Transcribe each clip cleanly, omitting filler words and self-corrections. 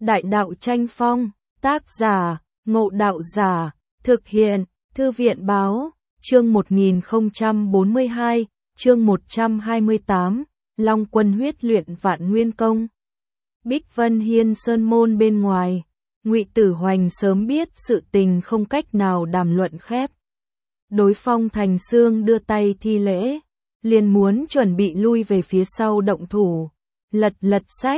Đại đạo tranh phong, tác giả, Ngộ Đạo Giả, thực hiện, Thư viện báo, chương 1042, chương 128, Long Quân huyết luyện vạn nguyên công. Bích Vân Hiên sơn môn bên ngoài, Ngụy Tử Hoành sớm biết sự tình không cách nào đàm luận khép. Đối Phong Thành Xương đưa tay thi lễ, liền muốn chuẩn bị lui về phía sau động thủ. Lật sách,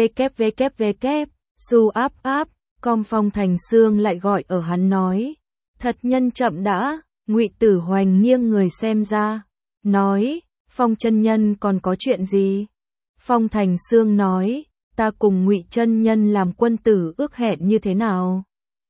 www, su áp, com. Phong Thành Xương lại gọi ở hắn nói. Thật nhân chậm đã, Ngụy Tử Hoành nghiêng người xem ra, nói, Phong chân nhân còn có chuyện gì? Phong Thành Xương nói, ta cùng Ngụy chân nhân làm quân tử ước hẹn như thế nào?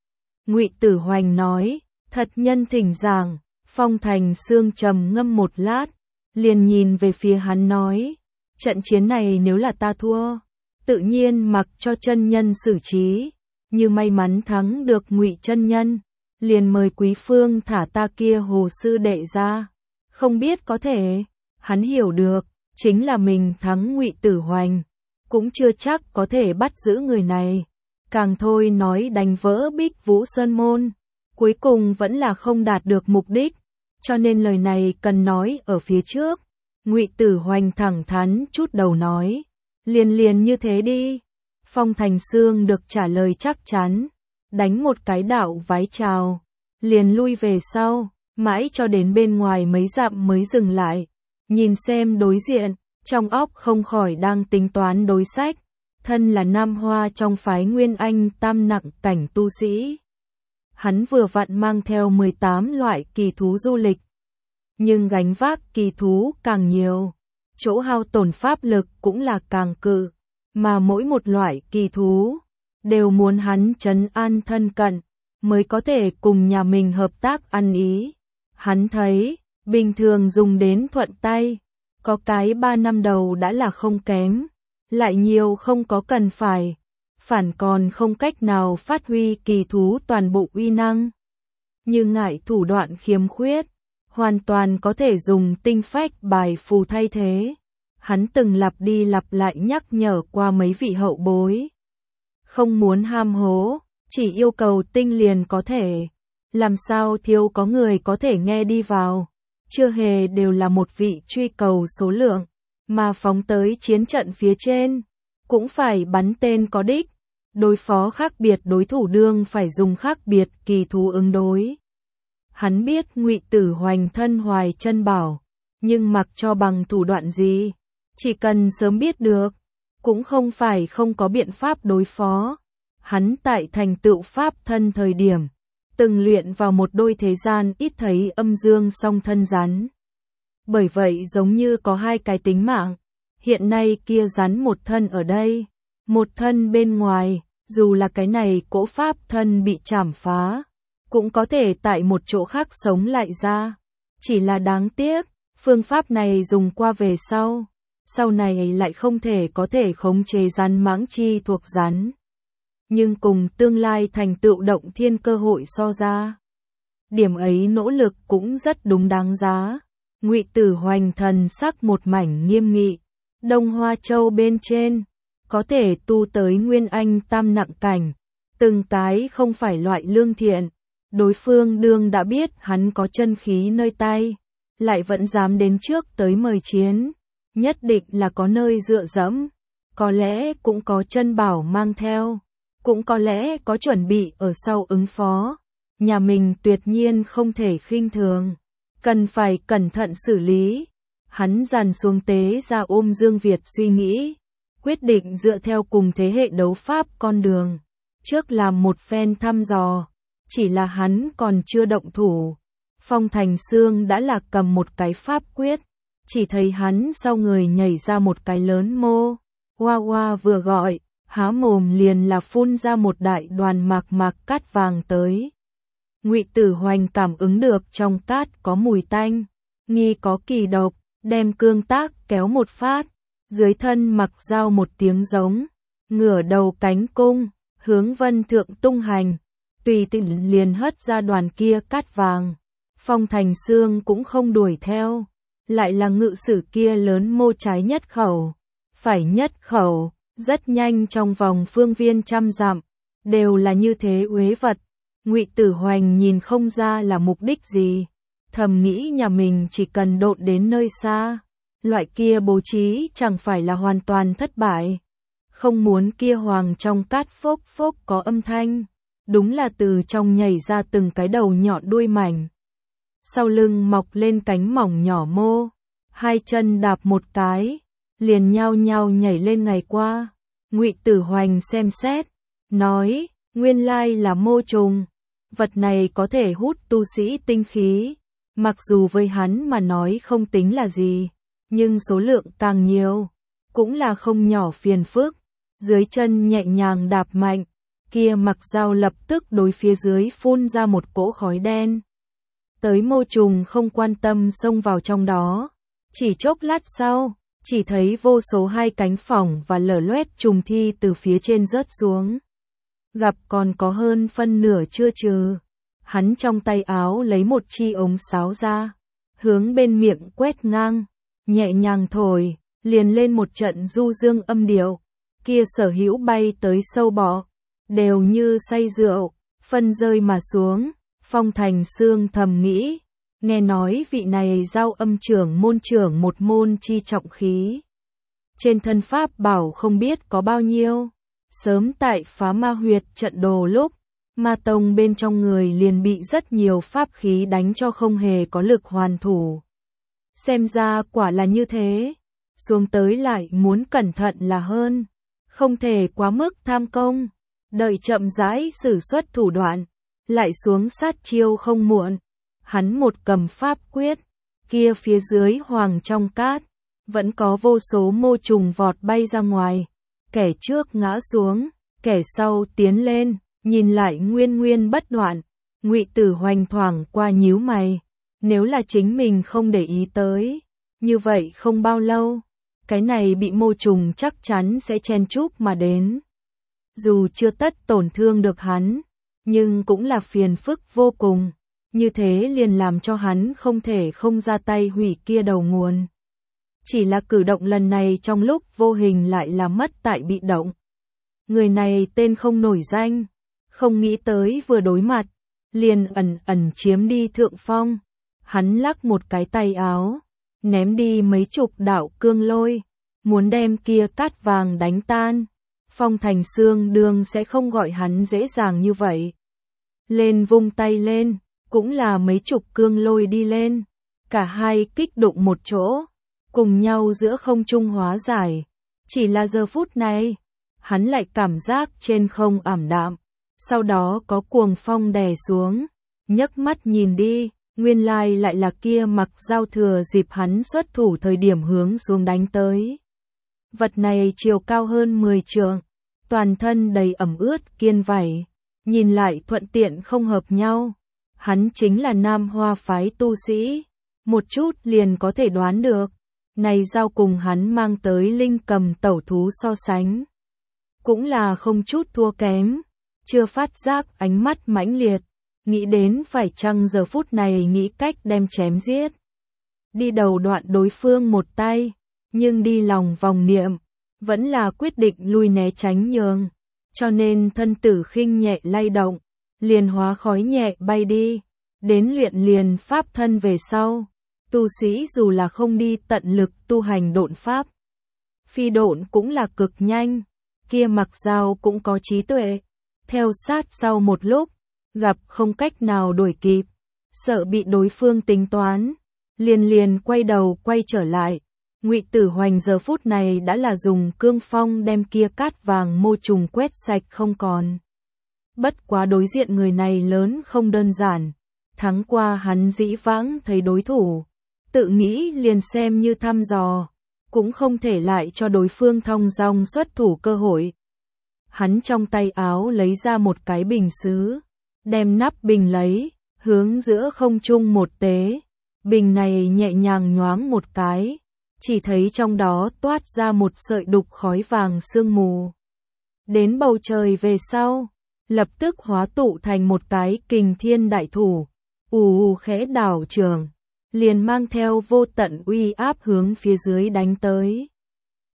Ngụy Tử Hoành nói, thật nhân thỉnh giảng. Phong Thành Xương trầm ngâm một lát, liền nhìn về phía hắn nói, trận chiến này nếu là ta thua, tự nhiên mặc cho chân nhân xử trí, như may mắn thắng được Ngụy chân nhân, liền mời quý phương thả ta kia Hồ sư đệ ra. Không biết có thể, hắn hiểu được, chính là mình thắng Ngụy Tử Hoành, cũng chưa chắc có thể bắt giữ người này. Càng thôi nói đánh vỡ Bích Vũ Sơn môn, cuối cùng vẫn là không đạt được mục đích, cho nên lời này cần nói ở phía trước. Ngụy Tử Hoành thẳng thắn chút đầu nói, liền như thế đi. Phong Thành Xương được trả lời chắc chắn, đánh một cái đạo vái chào, liền lui về sau, mãi cho đến bên ngoài mấy dặm mới dừng lại, nhìn xem đối diện, trong óc không khỏi đang tính toán đối sách. Thân là Nam Hoa trong phái Nguyên Anh tam nặng cảnh tu sĩ, hắn vừa vặn mang theo 18 loại kỳ thú du lịch, nhưng gánh vác kỳ thú càng nhiều, chỗ hao tổn pháp lực cũng là càng cự, mà mỗi một loại kỳ thú đều muốn hắn trấn an thân cận, mới có thể cùng nhà mình hợp tác ăn ý. Hắn thấy, bình thường dùng đến thuận tay, có cái 3 năm đầu đã là không kém, lại nhiều không có cần phải, phản còn không cách nào phát huy kỳ thú toàn bộ uy năng. Như ngại thủ đoạn khiếm khuyết, hoàn toàn có thể dùng tinh phách bài phù thay thế. Hắn từng lặp đi lặp lại nhắc nhở qua mấy vị hậu bối. Không muốn ham hố, chỉ yêu cầu tinh liền có thể. Làm sao thiếu có người có thể nghe đi vào. Chưa hề đều là một vị truy cầu số lượng, mà phóng tới chiến trận phía trên, cũng phải bắn tên có đích. Đối phó khác biệt đối thủ đương phải dùng khác biệt kỳ thú ứng đối. Hắn biết Ngụy Tử Hoành thân hoài chân bảo, nhưng mặc cho bằng thủ đoạn gì, chỉ cần sớm biết được, cũng không phải không có biện pháp đối phó. Hắn tại thành tựu pháp thân thời điểm, từng luyện vào một đôi thế gian ít thấy âm dương song thân rắn. Bởi vậy giống như có hai cái tính mạng, hiện nay kia rắn một thân ở đây, một thân bên ngoài, dù là cái này cỗ pháp thân bị chảm phá, cũng có thể tại một chỗ khác sống lại ra. Chỉ là đáng tiếc, phương pháp này dùng qua về sau này lại không thể có thể khống chế rắn mãng chi thuộc rắn. Nhưng cùng tương lai thành tựu động thiên cơ hội so ra, điểm ấy nỗ lực cũng rất đúng đáng giá. Ngụy Tử Hoành thần sắc một mảnh nghiêm nghị, Đông Hoa Châu bên trên, có thể tu tới Nguyên Anh tam nặng cảnh, từng cái không phải loại lương thiện. Đối phương đương đã biết hắn có chân khí nơi tay, lại vẫn dám đến trước tới mời chiến, nhất định là có nơi dựa dẫm, có lẽ cũng có chân bảo mang theo, cũng có lẽ có chuẩn bị ở sau ứng phó. Nhà mình tuyệt nhiên không thể khinh thường, cần phải cẩn thận xử lý. Hắn dàn xuống tế ra ôm Dương Việt suy nghĩ, quyết định dựa theo cùng thế hệ đấu pháp con đường, trước làm một phen thăm dò. Chỉ là hắn còn chưa động thủ, Phong Thành Xương đã là cầm một cái pháp quyết, chỉ thấy hắn sau người nhảy ra một cái lớn mô, hoa vừa gọi, há mồm liền là phun ra một đại đoàn mạc cát vàng tới. Ngụy Tử Hoành cảm ứng được trong cát có mùi tanh, nghi có kỳ độc, đem cương tác kéo một phát, dưới thân mặc dao một tiếng giống, ngửa đầu cánh cung, hướng vân thượng tung hành. Tùy tiện liền hất ra đoàn kia cát vàng. Phong Thành Xương cũng không đuổi theo, lại là ngự sử kia lớn mô trái nhất khẩu, phải nhất khẩu, Rất nhanh trong vòng phương viên trăm dặm, đều là như thế uế vật. Ngụy Tử Hoành nhìn không ra là mục đích gì, thầm nghĩ nhà mình chỉ cần độn đến nơi xa, loại kia bố trí chẳng phải là hoàn toàn thất bại. Không muốn kia hoàng trong cát phốc phốc có âm thanh, đúng là từ trong nhảy ra từng cái đầu nhọn đuôi mảnh. Sau lưng mọc lên cánh mỏng nhỏ mô, hai chân đạp một cái, liền nhao nhao nhảy lên ngày qua. Ngụy Tử Hoành xem xét, nói, nguyên lai là mô trùng, vật này có thể hút tu sĩ tinh khí, mặc dù với hắn mà nói không tính là gì, nhưng số lượng càng nhiều, cũng là không nhỏ phiền phức. Dưới chân nhẹ nhàng đạp mạnh, kia mặc dao lập tức đối phía dưới phun ra một cỗ khói đen. Tới mô trùng không quan tâm xông vào trong đó, chỉ chốc lát sau, chỉ thấy vô số hai cánh phỏng và lở loét trùng thi từ phía trên rớt xuống. Gặp còn có hơn phân nửa chưa trừ. Hắn trong tay áo lấy một chi ống sáo ra, hướng bên miệng quét ngang, nhẹ nhàng thổi, liền lên một trận du dương âm điệu. Kia sở hữu bay tới sâu bọ, đều như say rượu, phân rơi mà xuống. Phong Thành Sương thầm nghĩ, nghe nói vị này giao âm trưởng môn trưởng một môn chi trọng khí. Trên thân pháp bảo không biết có bao nhiêu, sớm tại phá ma huyệt trận đồ lúc, ma tông bên trong người liền bị rất nhiều pháp khí đánh cho không hề có lực hoàn thủ. Xem ra quả là như thế, xuống tới lại muốn cẩn thận là hơn, không thể quá mức tham công, đợi chậm rãi sử xuất thủ đoạn, lại xuống sát chiêu không muộn. Hắn một cầm pháp quyết, kia phía dưới hoàng trong cát, vẫn có vô số mô trùng vọt bay ra ngoài, kẻ trước ngã xuống, kẻ sau tiến lên, nhìn lại nguyên nguyên bất đoạn. Ngụy Tử Hoành thoảng qua nhíu mày, nếu là chính mình không để ý tới, như vậy không bao lâu, cái này bị mô trùng chắc chắn sẽ chen chúc mà đến. Dù chưa tất tổn thương được hắn, nhưng cũng là phiền phức vô cùng, như thế liền làm cho hắn không thể không ra tay hủy kia đầu nguồn. Chỉ là cử động lần này trong lúc vô hình lại là mất tại bị động. Người này tên không nổi danh, không nghĩ tới vừa đối mặt, liền ẩn ẩn chiếm đi thượng phong. Hắn lắc một cái tay áo, ném đi mấy chục đạo cương lôi, muốn đem kia cát vàng đánh tan. Phong Thành Sương đương sẽ không gọi hắn dễ dàng như vậy. Lên vung tay lên, cũng là mấy chục cương lôi đi lên, cả hai kích đụng một chỗ, cùng nhau giữa không trung hóa giải. Chỉ là giờ phút này, hắn lại cảm giác trên không ảm đạm, sau đó có cuồng phong đè xuống, nhấc mắt nhìn đi, nguyên lai lại là kia mặc dao thừa dịp hắn xuất thủ thời điểm hướng xuống đánh tới. Vật này chiều cao hơn 10 trượng, toàn thân đầy ẩm ướt kiên vảy, nhìn lại thuận tiện không hợp nhau. Hắn chính là Nam Hoa phái tu sĩ, một chút liền có thể đoán được, này dao cùng hắn mang tới linh cầm tẩu thú so sánh, cũng là không chút thua kém. Chưa phát giác ánh mắt mãnh liệt, nghĩ đến phải chăng giờ phút này nghĩ cách đem chém giết. Đi đầu đoạn đối phương một tay, nhưng đi lòng vòng niệm, vẫn là quyết định lui né tránh nhường, cho nên thân tử khinh nhẹ lay động, liền hóa khói nhẹ bay đi, đến luyện liền pháp thân về sau. Tu sĩ dù là không đi tận lực tu hành độn pháp, phi độn cũng là cực nhanh, kia mặc dao cũng có trí tuệ, theo sát sau một lúc, gặp không cách nào đuổi kịp, sợ bị đối phương tính toán, liền quay đầu quay trở lại. Ngụy Tử Hoành giờ phút này đã là dùng cương phong đem kia cát vàng mô trùng quét sạch không còn. Bất quá đối diện người này lớn không đơn giản, tháng qua hắn dĩ vãng thấy đối thủ, tự nghĩ liền xem như thăm dò, cũng không thể lại cho đối phương thong dong xuất thủ cơ hội. Hắn trong tay áo lấy ra một cái bình sứ, đem nắp bình lấy, hướng giữa không trung một tế, bình này nhẹ nhàng nhoáng một cái, chỉ thấy trong đó toát ra một sợi đục khói vàng sương mù. Đến bầu trời về sau, lập tức hóa tụ thành một cái kình thiên đại thủ, khẽ đảo trường, liền mang theo vô tận uy áp hướng phía dưới đánh tới.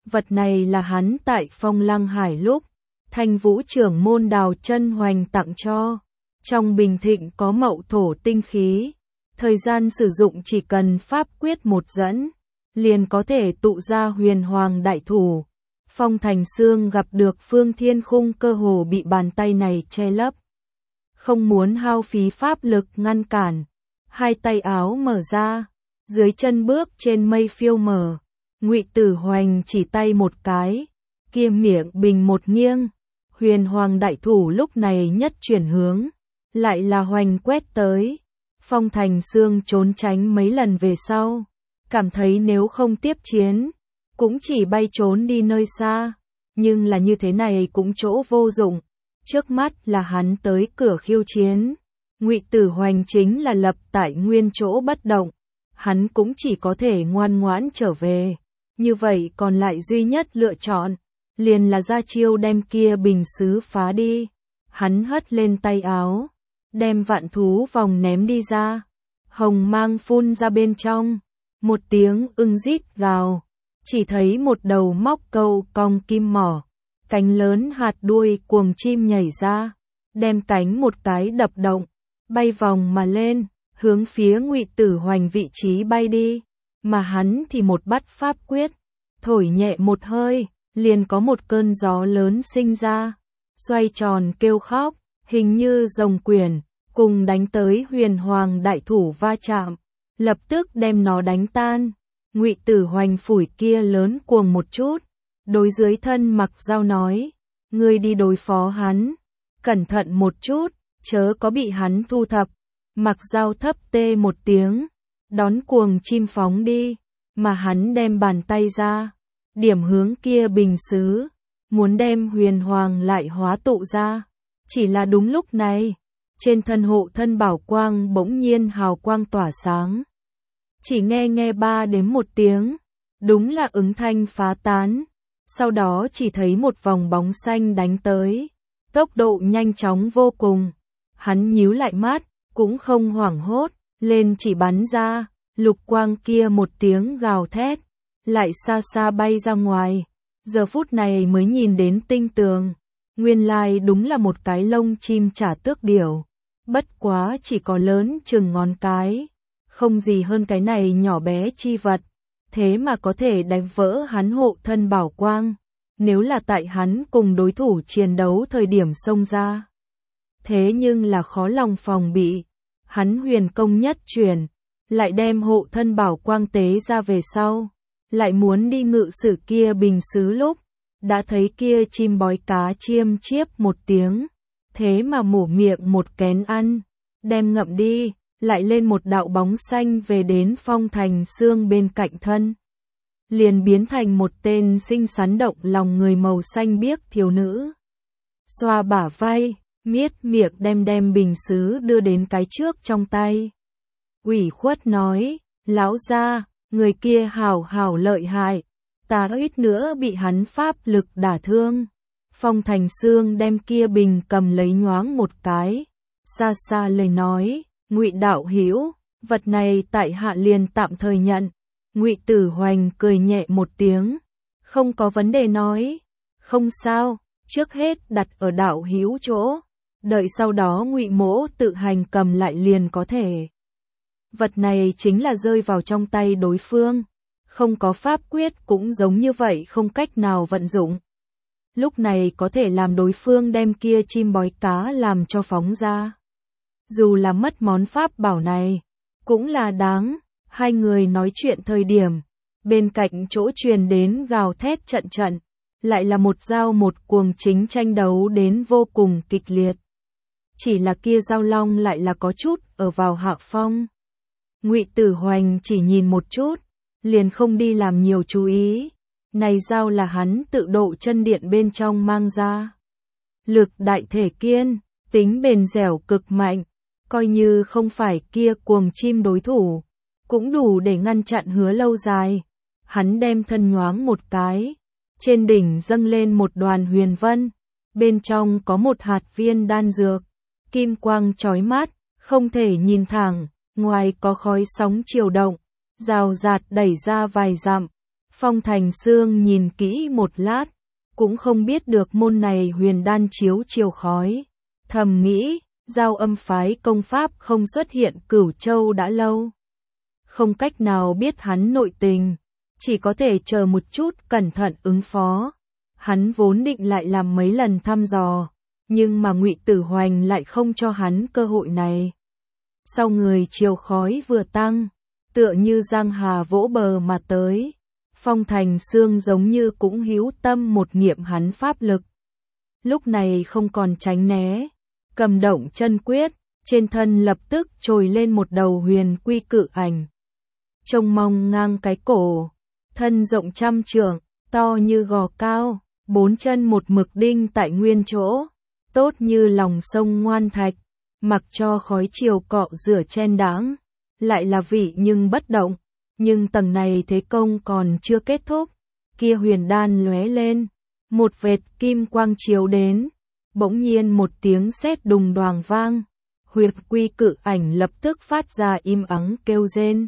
Vật này là hắn tại Phong Lăng Hải lúc Thanh Vũ trưởng môn Đào Chân Hoành tặng cho. Trong bình thịnh có mậu thổ tinh khí, thời gian sử dụng chỉ cần pháp quyết một dẫn, liền có thể tụ ra huyền hoàng đại thủ. Phong Thành Sương gặp được Phương Thiên Khung cơ hồ bị bàn tay này che lấp. Không muốn hao phí pháp lực ngăn cản, hai tay áo mở ra, dưới chân bước trên mây phiêu mờ. Ngụy Tử Hoành chỉ tay một cái, kia miệng bình một nghiêng, huyền hoàng đại thủ lúc này nhất chuyển hướng, lại là hoành quét tới. Phong Thành Sương trốn tránh mấy lần về sau, cảm thấy nếu không tiếp chiến, cũng chỉ bay trốn đi nơi xa, nhưng là như thế này cũng chỗ vô dụng. Trước mắt là hắn tới cửa khiêu chiến, Ngụy Tử Hoành chính là lập tại nguyên chỗ bất động, hắn cũng chỉ có thể ngoan ngoãn trở về. Như vậy còn lại duy nhất lựa chọn, liền là ra chiêu đem kia bình sứ phá đi. Hắn hất lên tay áo, đem vạn thú vòng ném đi ra, hồng mang phun ra bên trong, một tiếng ưng rít gào, chỉ thấy một đầu móc câu cong kim mỏ, cánh lớn hạt đuôi cuồng chim nhảy ra, đem cánh một cái đập động, bay vòng mà lên, hướng phía Ngụy Tử Hoành vị trí bay đi, mà hắn thì một bắt pháp quyết, thổi nhẹ một hơi, liền có một cơn gió lớn sinh ra, xoay tròn kêu khóc, hình như rồng quyển, cùng đánh tới huyền hoàng đại thủ va chạm, lập tức đem nó đánh tan. Ngụy Tử Hoành phủi kia lớn cuồng một chút, đối dưới thân Mặc Dao nói, ngươi đi đối phó hắn, cẩn thận một chút, chớ có bị hắn thu thập. Mặc Dao thấp tê một tiếng, đón cuồng chim phóng đi, mà hắn đem bàn tay ra, điểm hướng kia bình sứ, muốn đem huyền hoàng lại hóa tụ ra. Chỉ là đúng lúc này, trên thân hộ thân bảo quang bỗng nhiên hào quang tỏa sáng. Chỉ nghe ba đếm một tiếng, đúng là ứng thanh phá tán. Sau đó chỉ thấy một vòng bóng xanh đánh tới, tốc độ nhanh chóng vô cùng. Hắn nhíu lại mắt, cũng không hoảng hốt, lên chỉ bắn ra, lục quang kia một tiếng gào thét, lại xa xa bay ra ngoài. Giờ phút này mới nhìn đến tinh tường, nguyên lai đúng là một cái lông chim chả tước điểu, bất quá chỉ có lớn chừng ngón cái, không gì hơn cái này nhỏ bé chi vật, thế mà có thể đánh vỡ hắn hộ thân bảo quang. Nếu là tại hắn cùng đối thủ chiến đấu thời điểm xông ra, thế nhưng là khó lòng phòng bị. Hắn huyền công nhất truyền, lại đem hộ thân bảo quang tế ra về sau, lại muốn đi ngự sử kia bình sứ lúc, đã thấy kia chim bói cá chiêm chiếp một tiếng, thế mà mổ miệng một kén ăn, đem ngậm đi, lại lên một đạo bóng xanh về đến Phong Thành Sương bên cạnh thân, liền biến thành một tên xinh xắn động lòng người màu xanh biếc thiếu nữ. Xoa bả vai, miết miệng đem bình sứ đưa đến cái trước trong tay. Ủy khuất nói, lão gia, người kia hảo lợi hại, ta ít nữa bị hắn pháp lực đả thương. Phong Thành Sương đem kia bình cầm lấy nhoáng một cái, xa xa lời nói, Ngụy đạo hữu, vật này tại hạ liền tạm thời nhận. Ngụy Tử Hoành cười nhẹ một tiếng, không có vấn đề nói, không sao, trước hết đặt ở đạo hữu chỗ, đợi sau đó Ngụy mỗ tự hành cầm lại liền có thể. Vật này chính là rơi vào trong tay đối phương, không có pháp quyết cũng giống như vậy không cách nào vận dụng. Lúc này có thể làm đối phương đem kia chim bói cá làm cho phóng ra. Dù là mất món pháp bảo này, cũng là đáng. Hai người nói chuyện thời điểm, bên cạnh chỗ truyền đến gào thét trận, lại là một dao một cuồng chính tranh đấu đến vô cùng kịch liệt. Chỉ là kia dao long lại là có chút ở vào hạ phong. Ngụy Tử Hoành chỉ nhìn một chút, liền không đi làm nhiều chú ý. Này dao là hắn tự độ chân điện bên trong mang ra. Lực đại thể kiên, tính bền dẻo cực mạnh, coi như không phải kia cuồng chim đối thủ, cũng đủ để ngăn chặn Hứa Lâu Dài. Hắn đem thân nhoáng một cái, trên đỉnh dâng lên một đoàn huyền vân, bên trong có một hạt viên đan dược, kim quang chói mắt, không thể nhìn thẳng, ngoài có khói sóng chiều động, rào rạt đẩy ra vài dặm. Phong Thành Sương nhìn kỹ một lát, cũng không biết được môn này huyền đan chiếu chiều khói. Thầm nghĩ, Giao Âm phái công pháp không xuất hiện Cửu Châu đã lâu. Không cách nào biết hắn nội tình, chỉ có thể chờ một chút cẩn thận ứng phó. Hắn vốn định lại làm mấy lần thăm dò, nhưng mà Ngụy Tử Hoành lại không cho hắn cơ hội này. Sau người chiều khói vừa tăng, tựa như giang hà vỗ bờ mà tới. Phong Thành Sương giống như cũng hữu tâm một nghiệm hắn pháp lực. Lúc này không còn tránh né, cầm động chân quyết, trên thân lập tức trồi lên một đầu huyền quy cự ảnh. Trông mong ngang cái cổ, thân rộng 100 trượng, to như gò cao, 4 chân một mực đinh tại nguyên chỗ, tốt như lòng sông ngoan thạch, mặc cho khói chiều cọ rửa chen đãng, lại là vị nhưng bất động. Nhưng tầng này thế công còn chưa kết thúc, kia huyền đan lóe lên, một vệt kim quang chiếu đến, bỗng nhiên một tiếng sét đùng đoàng vang, huyệt quy cự ảnh lập tức phát ra im ắng kêu rên.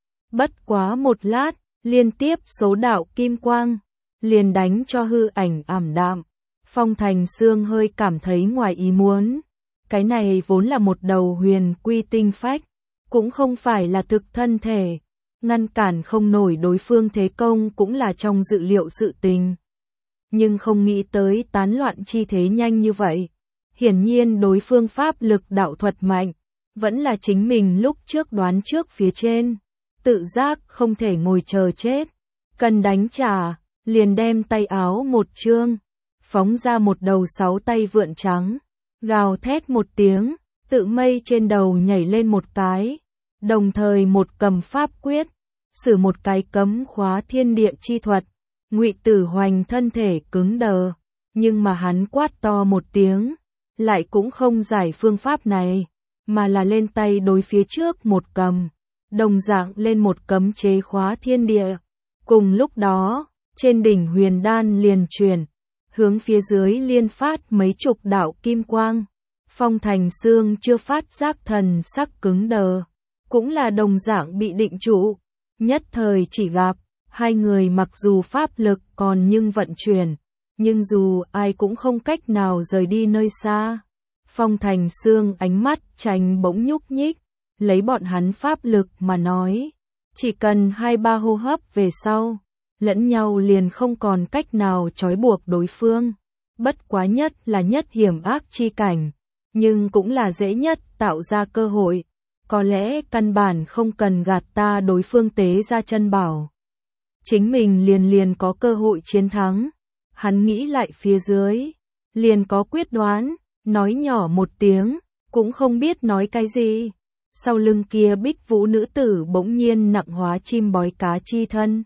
Bất quá một lát, liên tiếp số đạo kim quang, liền đánh cho hư ảnh ảm đạm. Phong Thành Sương hơi cảm thấy ngoài ý muốn, cái này vốn là một đầu huyền quy tinh phách, cũng không phải là thực thân thể. Ngăn cản không nổi đối phương thế công cũng là trong dự liệu sự tình. Nhưng không nghĩ tới tán loạn chi thế nhanh như vậy. Hiển nhiên đối phương pháp lực đạo thuật mạnh, vẫn là chính mình lúc trước đoán trước phía trên. Tự giác không thể ngồi chờ chết. Cần đánh trả, liền đem tay áo một chương, phóng ra một đầu 6 tay vượn trắng. Gào thét một tiếng, tự mây trên đầu nhảy lên một cái. Đồng thời một cầm pháp quyết, sử một cái cấm khóa thiên địa chi thuật. Ngụy Tử Hoành thân thể cứng đờ, nhưng mà hắn quát to một tiếng, lại cũng không giải phương pháp này, mà là lên tay đối phía trước một cầm, đồng dạng lên một cấm chế khóa thiên địa. Cùng lúc đó, trên đỉnh huyền đan liền chuyển, hướng phía dưới liên phát mấy chục đạo kim quang. Phong Thành Sương chưa phát giác thần sắc cứng đờ, cũng là đồng dạng bị định trụ. Nhất thời chỉ gặp, hai người mặc dù pháp lực còn nhưng vận chuyển, nhưng dù ai cũng không cách nào rời đi nơi xa. Phong Thành Sương ánh mắt tránh bỗng nhúc nhích, lấy bọn hắn pháp lực mà nói, chỉ cần 2-3 hô hấp về sau, lẫn nhau liền không còn cách nào trói buộc đối phương. Bất quá nhất là nhất hiểm ác chi cảnh, nhưng cũng là dễ nhất tạo ra cơ hội. Có lẽ căn bản không cần gạt ta đối phương tế ra chân bảo, chính mình liền có cơ hội chiến thắng. Hắn nghĩ lại phía dưới, liền có quyết đoán, nói nhỏ một tiếng, cũng không biết nói cái gì. Sau lưng kia Bích Vũ nữ tử bỗng nhiên nặng hóa chim bói cá chi thân,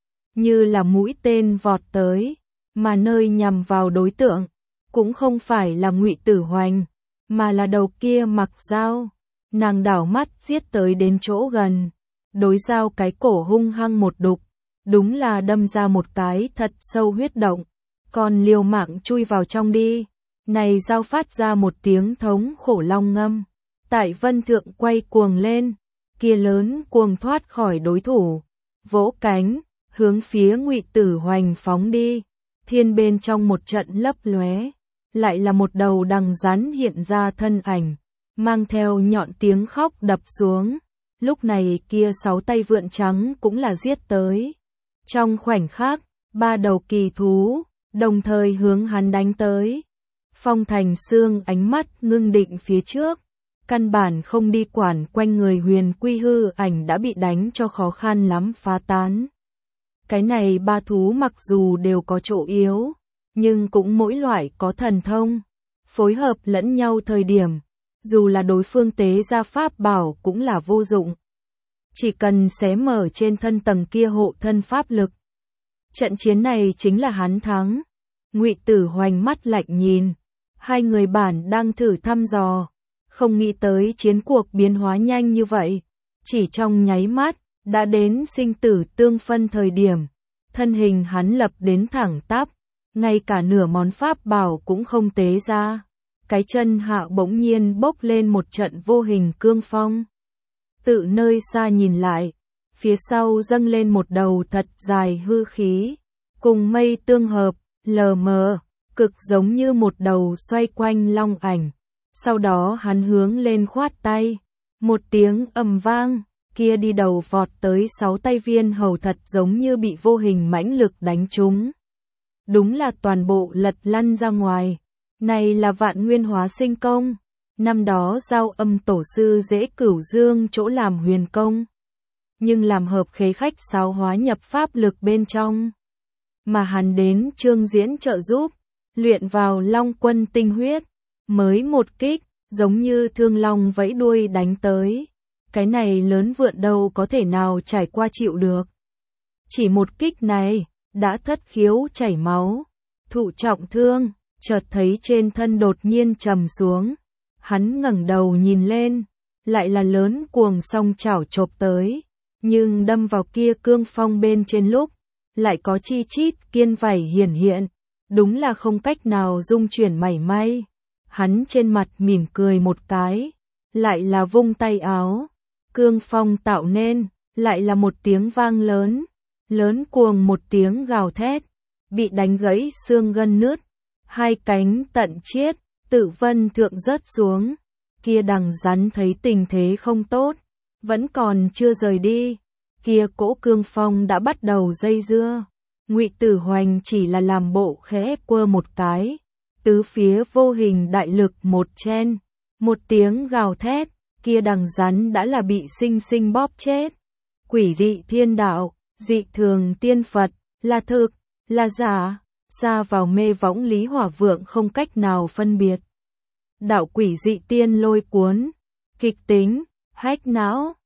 như là mũi tên vọt tới, mà nơi nhằm vào đối tượng, cũng không phải là Ngụy Tử Hoành, mà là đầu kia mặc dao. Nàng đảo mắt giết tới đến chỗ gần, đối dao cái cổ hung hăng một đục, đúng là đâm ra một cái thật sâu huyết động, còn liều mạng chui vào trong đi. Này dao phát ra một tiếng thống khổ long ngâm, tại vân thượng quay cuồng lên, kia lớn cuồng thoát khỏi đối thủ, vỗ cánh, hướng phía Ngụy Tử Hoành phóng đi. Thiên bên trong một trận lấp lóe, lại là một đầu đằng rắn hiện ra thân ảnh, mang theo nhọn tiếng khóc đập xuống. Lúc này kia 6 tay vượn trắng cũng là giết tới. Trong khoảnh khắc, 3 đầu kỳ thú, đồng thời hướng hắn đánh tới. Phong Thành Sương ánh mắt ngưng định phía trước, căn bản không đi quản quanh người huyền quy hư ảnh đã bị đánh cho khó khăn lắm phá tán. Cái này 3 thú mặc dù đều có chỗ yếu, nhưng cũng mỗi loại có thần thông, phối hợp lẫn nhau thời điểm, dù là đối phương tế ra pháp bảo cũng là vô dụng. Chỉ cần xé mở trên thân tầng kia hộ thân pháp lực. Trận chiến này chính là hắn thắng. Ngụy Tử Hoành mắt lạnh nhìn, hai người bản đang thử thăm dò, không nghĩ tới chiến cuộc biến hóa nhanh như vậy, chỉ trong nháy mắt đã đến sinh tử tương phân thời điểm. Thân hình hắn lập đến thẳng tắp, ngay cả nửa món pháp bảo cũng không tế ra. Cái chân hạ bỗng nhiên bốc lên một trận vô hình cương phong. Tự nơi xa nhìn lại, phía sau dâng lên một đầu thật dài hư khí, cùng mây tương hợp, lờ mờ, cực giống như một đầu xoay quanh long ảnh. Sau đó hắn hướng lên khoát tay, một tiếng ầm vang, kia đi đầu vọt tới 6 tay viên hầu thật giống như bị vô hình mãnh lực đánh trúng. Đúng là toàn bộ lật lăn ra ngoài. Này là Vạn Nguyên Hóa Sinh công. Năm đó Giao Âm tổ sư Dễ Cửu Dương chỗ làm huyền công, nhưng làm hợp khế khách sáo hóa nhập pháp lực bên trong. Mà hắn đến Trương Diễn trợ giúp, luyện vào Long Quân tinh huyết, mới một kích, giống như thương long vẫy đuôi đánh tới. Cái này lớn vượn đâu có thể nào trải qua chịu được. Chỉ một kích này, đã thất khiếu chảy máu, thụ trọng thương, chợt thấy trên thân đột nhiên trầm xuống. Hắn ngẩng đầu nhìn lên, lại là lớn cuồng song chảo chộp tới, nhưng đâm vào kia cương phong bên trên lúc, lại có chi chít kiên vảy hiển hiện, đúng là không cách nào dung chuyển mảy may. Hắn trên mặt mỉm cười một cái, lại là vung tay áo, cương phong tạo nên, lại là một tiếng vang lớn, lớn cuồng một tiếng gào thét, bị đánh gãy xương gân nứt, hai cánh tận chiết, tự vân thượng rớt xuống. Kia đằng rắn thấy tình thế không tốt, vẫn còn chưa rời đi, kia cỗ cương phong đã bắt đầu dây dưa. Ngụy Tử Hoành chỉ là làm bộ khẽ quơ một cái, tứ phía vô hình đại lực một chen, một tiếng gào thét, kia đằng rắn đã là bị sinh sinh bóp chết. Quỷ dị thiên đạo, dị thường tiên Phật, là thực, là giả, xa vào mê võng Lý Hỏa Vượng không cách nào phân biệt. Đạo quỷ dị tiên lôi cuốn, kịch tính, hách não,